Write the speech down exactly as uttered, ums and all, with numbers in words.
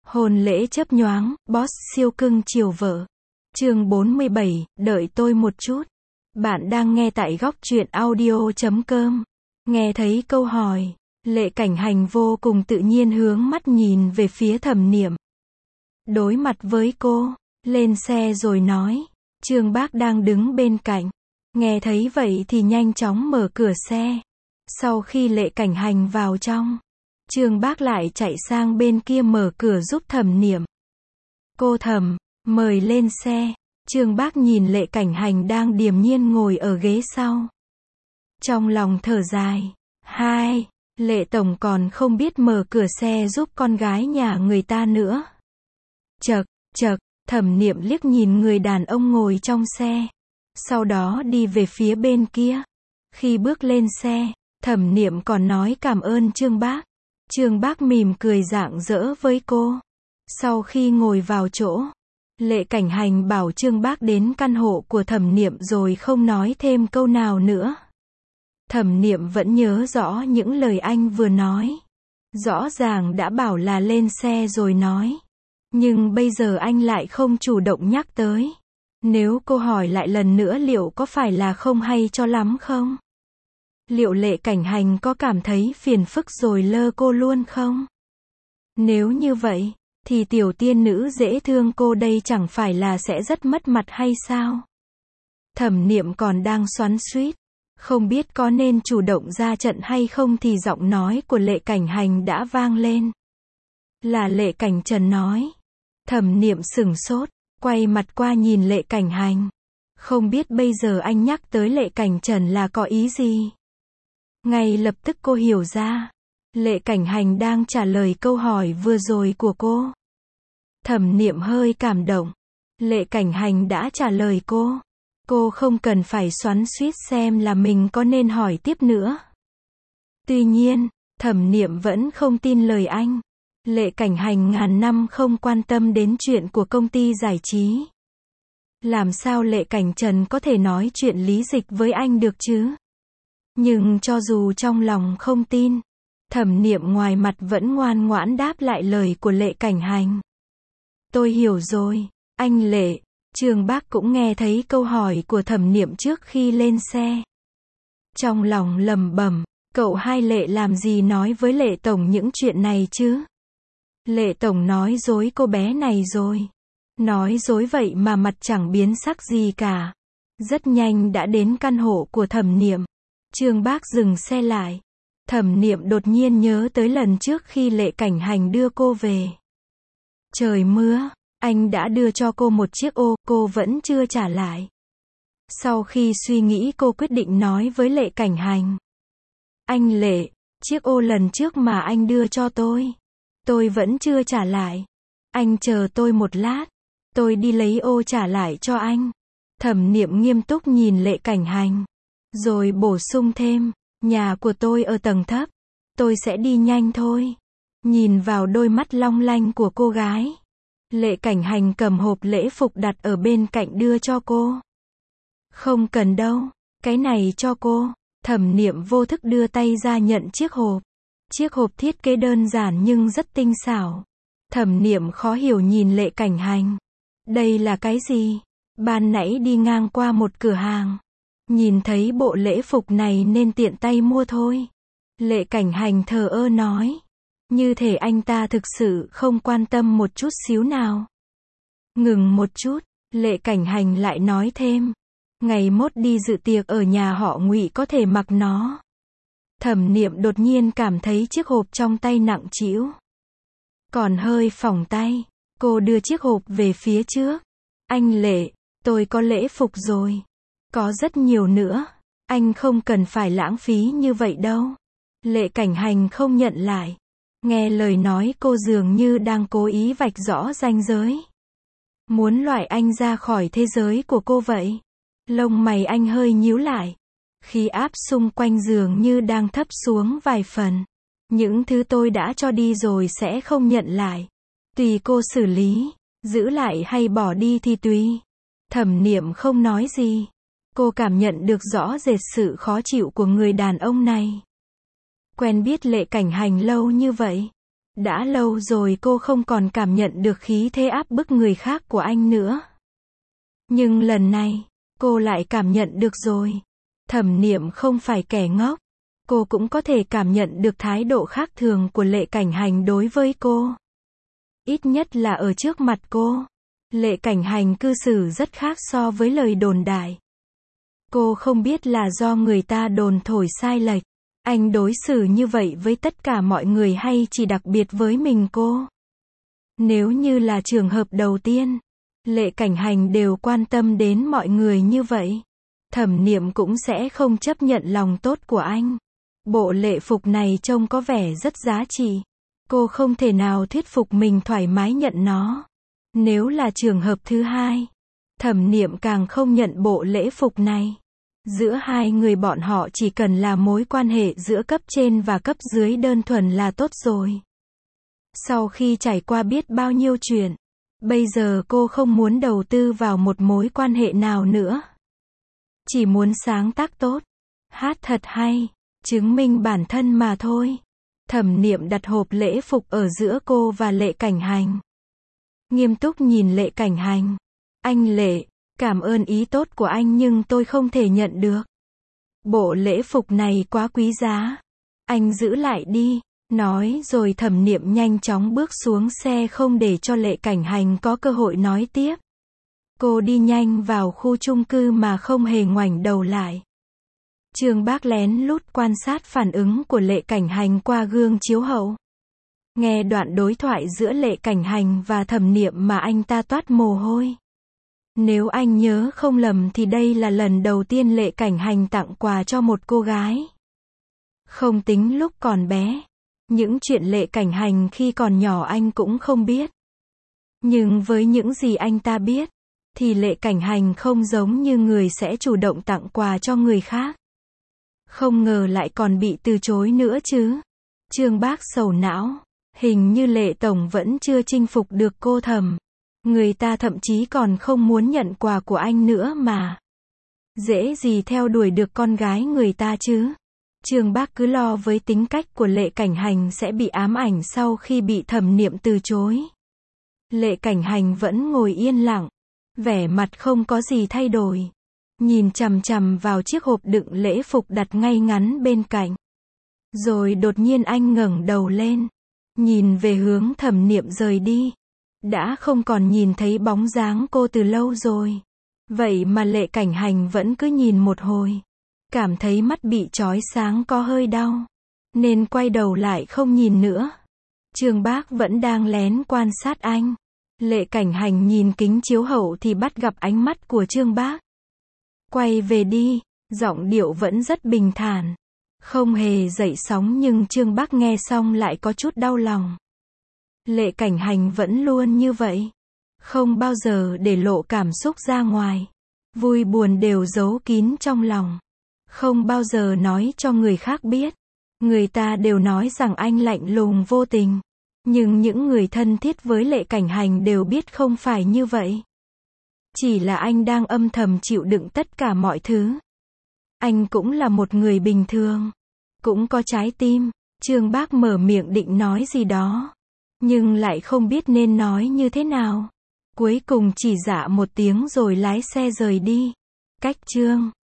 Hôn lễ chớp nhoáng, boss siêu cưng chiều vợ. Chương bốn mươi bảy, đợi tôi một chút. Bạn đang nghe tại góc truyện audio chấm com. Nghe thấy câu hỏi, Lệ Cảnh Hành vô cùng tự nhiên hướng mắt nhìn về phía Thẩm Niệm. Đối mặt với cô, lên xe rồi nói. Trương Bác đang đứng bên cạnh. Nghe thấy vậy thì nhanh chóng mở cửa xe. Sau khi Lệ Cảnh Hành vào trong, Trương Bác lại chạy sang bên kia mở cửa giúp Thẩm Niệm. Cô Thẩm, mời lên xe. Trương Bác nhìn Lệ Cảnh Hành đang điềm nhiên ngồi ở ghế sau. Trong lòng thở dài. Hai, Lệ Tổng còn không biết mở cửa xe giúp con gái nhà người ta nữa. Chậc, chậc, Thẩm Niệm liếc nhìn người đàn ông ngồi trong xe. Sau đó đi về phía bên kia. Khi bước lên xe, Thẩm Niệm còn nói cảm ơn Trương Bác. Trương Bác mỉm cười rạng rỡ với cô. Sau khi ngồi vào chỗ, Lệ Cảnh Hành bảo Trương Bác đến căn hộ của Thẩm Niệm rồi không nói thêm câu nào nữa. Thẩm Niệm vẫn nhớ rõ những lời anh vừa nói. Rõ ràng đã bảo là lên xe rồi nói. Nhưng bây giờ anh lại không chủ động nhắc tới. Nếu cô hỏi lại lần nữa liệu có phải là không hay cho lắm không? Liệu Lệ Cảnh Hành có cảm thấy phiền phức rồi lơ cô luôn không? Nếu như vậy, thì tiểu tiên nữ dễ thương cô đây chẳng phải là sẽ rất mất mặt hay sao? Thẩm Niệm còn đang xoắn xuýt, không biết có nên chủ động ra trận hay không thì giọng nói của Lệ Cảnh Hành đã vang lên. Là Lệ Cảnh Trần nói. Thẩm Niệm sửng sốt, quay mặt qua nhìn Lệ Cảnh Hành. Không biết bây giờ anh nhắc tới Lệ Cảnh Trần là có ý gì? Ngay lập tức cô hiểu ra. Lệ Cảnh Hành đang trả lời câu hỏi vừa rồi của cô. Thẩm Niệm hơi cảm động. Lệ Cảnh Hành đã trả lời cô. Cô không cần phải xoắn xuýt xem là mình có nên hỏi tiếp nữa. Tuy nhiên, Thẩm Niệm vẫn không tin lời anh. Lệ Cảnh Hành ngàn năm không quan tâm đến chuyện của công ty giải trí. Làm sao Lệ Cảnh Trần có thể nói chuyện lý dịch với anh được chứ? Nhưng cho dù trong lòng không tin, Thẩm Niệm ngoài mặt vẫn ngoan ngoãn đáp lại lời của Lệ Cảnh Hành. Tôi hiểu rồi, anh Lệ. Trương Bác cũng nghe thấy câu hỏi của Thẩm Niệm trước khi lên xe. Trong lòng lẩm bẩm, cậu hai Lệ làm gì nói với Lệ Tổng những chuyện này chứ? Lệ Tổng nói dối cô bé này rồi. Nói dối vậy mà mặt chẳng biến sắc gì cả. Rất nhanh đã đến căn hộ của Thẩm Niệm. Trương Bác dừng xe lại. Thẩm Niệm đột nhiên nhớ tới lần trước khi Lệ Cảnh Hành đưa cô về. Trời mưa, anh đã đưa cho cô một chiếc ô, cô vẫn chưa trả lại. Sau khi suy nghĩ cô quyết định nói với Lệ Cảnh Hành. Anh Lệ, chiếc ô lần trước mà anh đưa cho tôi, tôi vẫn chưa trả lại. Anh chờ tôi một lát, tôi đi lấy ô trả lại cho anh. Thẩm Niệm nghiêm túc nhìn Lệ Cảnh Hành. Rồi bổ sung thêm, nhà của tôi ở tầng thấp, tôi sẽ đi nhanh thôi. Nhìn vào đôi mắt long lanh của cô gái, Lệ Cảnh Hành cầm hộp lễ phục đặt ở bên cạnh đưa cho cô. Không cần đâu, cái này cho cô. Thẩm Niệm vô thức đưa tay ra nhận chiếc hộp. Chiếc hộp thiết kế đơn giản nhưng rất tinh xảo. Thẩm Niệm khó hiểu nhìn Lệ Cảnh Hành. Đây là cái gì? Ban nãy đi ngang qua một cửa hàng, nhìn thấy bộ lễ phục này nên tiện tay mua thôi. Lệ Cảnh Hành thờ ơ nói. Như thể anh ta thực sự không quan tâm một chút xíu nào. Ngừng một chút, Lệ Cảnh Hành lại nói thêm. Ngày mốt đi dự tiệc ở nhà họ Ngụy có thể mặc nó. Thẩm Niệm đột nhiên cảm thấy chiếc hộp trong tay nặng trĩu. Còn hơi phỏng tay, cô đưa chiếc hộp về phía trước. Anh Lệ, tôi có lễ phục rồi. Có rất nhiều nữa. Anh không cần phải lãng phí như vậy đâu. Lệ Cảnh Hành không nhận lại. Nghe lời nói cô dường như đang cố ý vạch rõ ranh giới. Muốn loại anh ra khỏi thế giới của cô vậy. Lông mày anh hơi nhíu lại. Khí áp xung quanh dường như đang thấp xuống vài phần. Những thứ tôi đã cho đi rồi sẽ không nhận lại. Tùy cô xử lý. Giữ lại hay bỏ đi thì tùy. Thẩm Niệm không nói gì. Cô cảm nhận được rõ rệt sự khó chịu của người đàn ông này. Quen biết Lệ Cảnh Hành lâu như vậy. Đã lâu rồi cô không còn cảm nhận được khí thế áp bức người khác của anh nữa. Nhưng lần này, cô lại cảm nhận được rồi. Thẩm Niệm không phải kẻ ngốc. Cô cũng có thể cảm nhận được thái độ khác thường của Lệ Cảnh Hành đối với cô. Ít nhất là ở trước mặt cô. Lệ Cảnh Hành cư xử rất khác so với lời đồn đại. Cô không biết là do người ta đồn thổi sai lệch. Anh đối xử như vậy với tất cả mọi người hay chỉ đặc biệt với mình cô? Nếu như là trường hợp đầu tiên, Lệ Cảnh Hành đều quan tâm đến mọi người như vậy, Thẩm Niệm cũng sẽ không chấp nhận lòng tốt của anh. Bộ lễ phục này trông có vẻ rất giá trị. Cô không thể nào thuyết phục mình thoải mái nhận nó. Nếu là trường hợp thứ hai, Thẩm Niệm càng không nhận bộ lễ phục này. Giữa hai người bọn họ chỉ cần là mối quan hệ giữa cấp trên và cấp dưới đơn thuần là tốt rồi. Sau khi trải qua biết bao nhiêu chuyện, bây giờ cô không muốn đầu tư vào một mối quan hệ nào nữa. Chỉ muốn sáng tác tốt, hát thật hay, chứng minh bản thân mà thôi. Thẩm Niệm đặt hộp lễ phục ở giữa cô và Lệ Cảnh Hành. Nghiêm túc nhìn Lệ Cảnh Hành. Anh Lệ, cảm ơn ý tốt của anh nhưng tôi không thể nhận được. Bộ lễ phục này quá quý giá. Anh giữ lại đi. Nói rồi Thẩm Niệm nhanh chóng bước xuống xe không để cho Lệ Cảnh Hành có cơ hội nói tiếp. Cô đi nhanh vào khu chung cư mà không hề ngoảnh đầu lại. Trương Bác lén lút quan sát phản ứng của Lệ Cảnh Hành qua gương chiếu hậu. Nghe đoạn đối thoại giữa Lệ Cảnh Hành và Thẩm Niệm mà anh ta toát mồ hôi. Nếu anh nhớ không lầm thì đây là lần đầu tiên Lệ Cảnh Hành tặng quà cho một cô gái. Không tính lúc còn bé. Những chuyện Lệ Cảnh Hành khi còn nhỏ anh cũng không biết. Nhưng với những gì anh ta biết, thì Lệ Cảnh Hành không giống như người sẽ chủ động tặng quà cho người khác. Không ngờ lại còn bị từ chối nữa chứ. Trương Bác sầu não. Hình như Lệ Tổng vẫn chưa chinh phục được cô Thẩm. Người ta thậm chí còn không muốn nhận quà của anh nữa mà. Dễ gì theo đuổi được con gái người ta chứ. Trương Bác cứ lo với tính cách của Lệ Cảnh Hành sẽ bị ám ảnh sau khi bị Thẩm Niệm từ chối. Lệ Cảnh Hành vẫn ngồi yên lặng, vẻ mặt không có gì thay đổi, nhìn chằm chằm vào chiếc hộp đựng lễ phục đặt ngay ngắn bên cạnh. Rồi đột nhiên anh ngẩng đầu lên, nhìn về hướng Thẩm Niệm rời đi. Đã không còn nhìn thấy bóng dáng cô từ lâu rồi. Vậy mà Lệ Cảnh Hành vẫn cứ nhìn một hồi. Cảm thấy mắt bị chói sáng có hơi đau. Nên quay đầu lại không nhìn nữa. Trương Bác vẫn đang lén quan sát anh. Lệ Cảnh Hành nhìn kính chiếu hậu thì bắt gặp ánh mắt của Trương Bác. Quay về đi, giọng điệu vẫn rất bình thản. Không hề dậy sóng nhưng Trương Bác nghe xong lại có chút đau lòng. Lệ Cảnh Hành vẫn luôn như vậy. Không bao giờ để lộ cảm xúc ra ngoài. Vui buồn đều giấu kín trong lòng. Không bao giờ nói cho người khác biết. Người ta đều nói rằng anh lạnh lùng vô tình. Nhưng những người thân thiết với Lệ Cảnh Hành đều biết không phải như vậy. Chỉ là anh đang âm thầm chịu đựng tất cả mọi thứ. Anh cũng là một người bình thường. Cũng có trái tim. Trương Bác mở miệng định nói gì đó. Nhưng lại không biết nên nói như thế nào. Cuối cùng chỉ dạ một tiếng rồi lái xe rời đi. Cách Trương